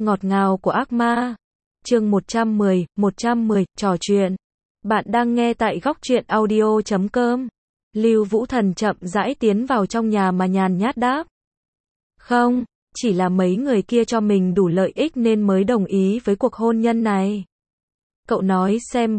Ngọt ngào của ác ma. Chương 110, trò chuyện. Bạn đang nghe tại góc truyện audio.com. Lưu Vũ Thần chậm rãi tiến vào trong nhà mà nhàn nhát đáp. Không, chỉ là mấy người kia cho mình đủ lợi ích nên mới đồng ý với cuộc hôn nhân này. Cậu nói xem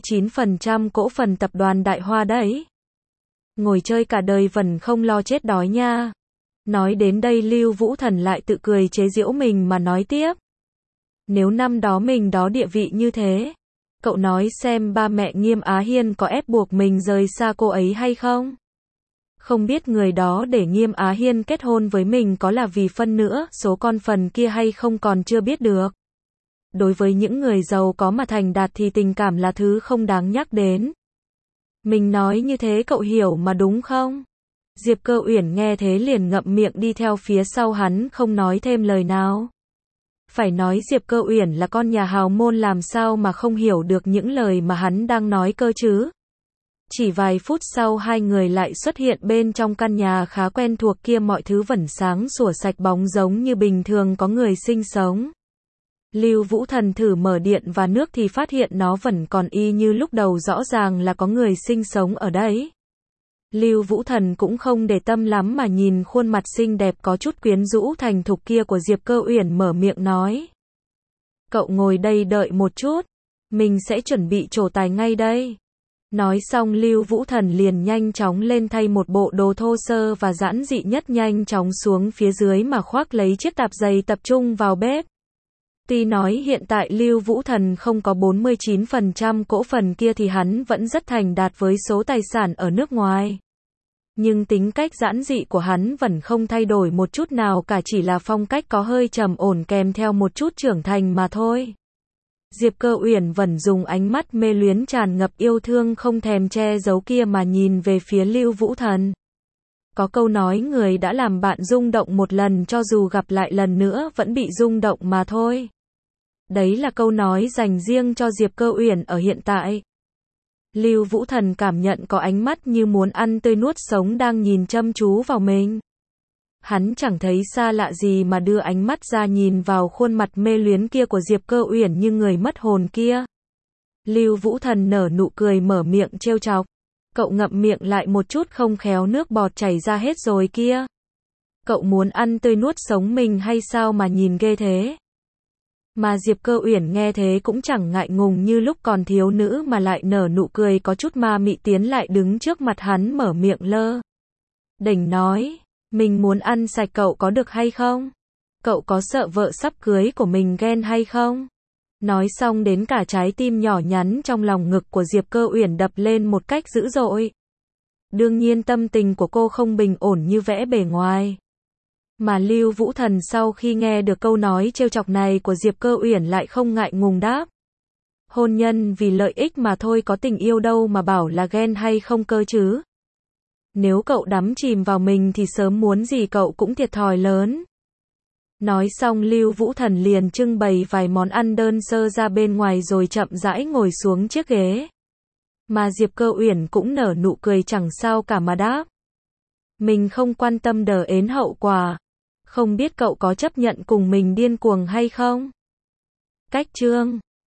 49% cổ phần tập đoàn Đại Hoa đấy. Ngồi chơi cả đời vẫn không lo chết đói nha. Nói đến đây Lưu Vũ Thần lại tự cười chế giễu mình mà nói tiếp. Nếu năm đó mình đó địa vị như thế, cậu nói xem ba mẹ Nghiêm Á Hiên có ép buộc mình rời xa cô ấy hay không? Không biết người đó để Nghiêm Á Hiên kết hôn với mình có là vì phân nữa số con phần kia hay không còn chưa biết được. Đối với những người giàu có mà thành đạt thì tình cảm là thứ không đáng nhắc đến. Mình nói như thế cậu hiểu mà đúng không? Diệp Cơ Uyển nghe thế liền ngậm miệng đi theo phía sau hắn không nói thêm lời nào. Phải nói Diệp Cơ Uyển là con nhà hào môn làm sao mà không hiểu được những lời mà hắn đang nói cơ chứ. Chỉ vài phút sau hai người lại xuất hiện bên trong căn nhà khá quen thuộc kia, mọi thứ vẫn sáng sủa sạch bóng giống như bình thường có người sinh sống. Lưu Vũ Thần thử mở điện và nước thì phát hiện nó vẫn còn y như lúc đầu, rõ ràng là có người sinh sống ở đấy. Lưu Vũ Thần cũng không để tâm lắm mà nhìn khuôn mặt xinh đẹp có chút quyến rũ thành thục kia của Diệp Cơ Uyển mở miệng nói. Cậu ngồi đây đợi một chút, mình sẽ chuẩn bị trổ tài ngay đây. Nói xong Lưu Vũ Thần liền nhanh chóng lên thay một bộ đồ thô sơ và giản dị nhất, nhanh chóng xuống phía dưới mà khoác lấy chiếc tạp dề tập trung vào bếp. Tuy nói hiện tại Lưu Vũ Thần không có 49% cổ phần kia thì hắn vẫn rất thành đạt với số tài sản ở nước ngoài. Nhưng tính cách giản dị của hắn vẫn không thay đổi một chút nào cả, chỉ là phong cách có hơi trầm ổn kèm theo một chút trưởng thành mà thôi. Diệp Cơ Uyển vẫn dùng ánh mắt mê luyến tràn ngập yêu thương không thèm che giấu kia mà nhìn về phía Lưu Vũ Thần. Có câu nói người đã làm bạn rung động một lần cho dù gặp lại lần nữa vẫn bị rung động mà thôi. Đấy là câu nói dành riêng cho Diệp Cơ Uyển ở hiện tại. Lưu Vũ Thần cảm nhận có ánh mắt như muốn ăn tươi nuốt sống đang nhìn chăm chú vào mình. Hắn chẳng thấy xa lạ gì mà đưa ánh mắt ra nhìn vào khuôn mặt mê luyến kia của Diệp Cơ Uyển như người mất hồn kia. Lưu Vũ Thần nở nụ cười mở miệng trêu chọc. Cậu ngậm miệng lại một chút không khéo nước bọt chảy ra hết rồi kia. Cậu muốn ăn tươi nuốt sống mình hay sao mà nhìn ghê thế? Mà Diệp Cơ Uyển nghe thế cũng chẳng ngại ngùng như lúc còn thiếu nữ mà lại nở nụ cười có chút ma mị, tiến lại đứng trước mặt hắn mở miệng lơ đỉnh nói, mình muốn ăn sạch cậu có được hay không? Cậu có sợ vợ sắp cưới của mình ghen hay không? Nói xong đến cả trái tim nhỏ nhắn trong lòng ngực của Diệp Cơ Uyển đập lên một cách dữ dội. Đương nhiên tâm tình của cô không bình ổn như vẻ bề ngoài. Mà Lưu Vũ Thần sau khi nghe được câu nói trêu chọc này của Diệp Cơ Uyển lại không ngại ngùng đáp. Hôn nhân vì lợi ích mà thôi, có tình yêu đâu mà bảo là ghen hay không cơ chứ. Nếu cậu đắm chìm vào mình thì sớm muốn gì cậu cũng thiệt thòi lớn. Nói xong Lưu Vũ Thần liền trưng bày vài món ăn đơn sơ ra bên ngoài rồi chậm rãi ngồi xuống chiếc ghế. Mà Diệp Cơ Uyển cũng nở nụ cười chẳng sao cả mà đáp. Mình không quan tâm đờ ến hậu quả. Không biết cậu có chấp nhận cùng mình điên cuồng hay không? Cách chương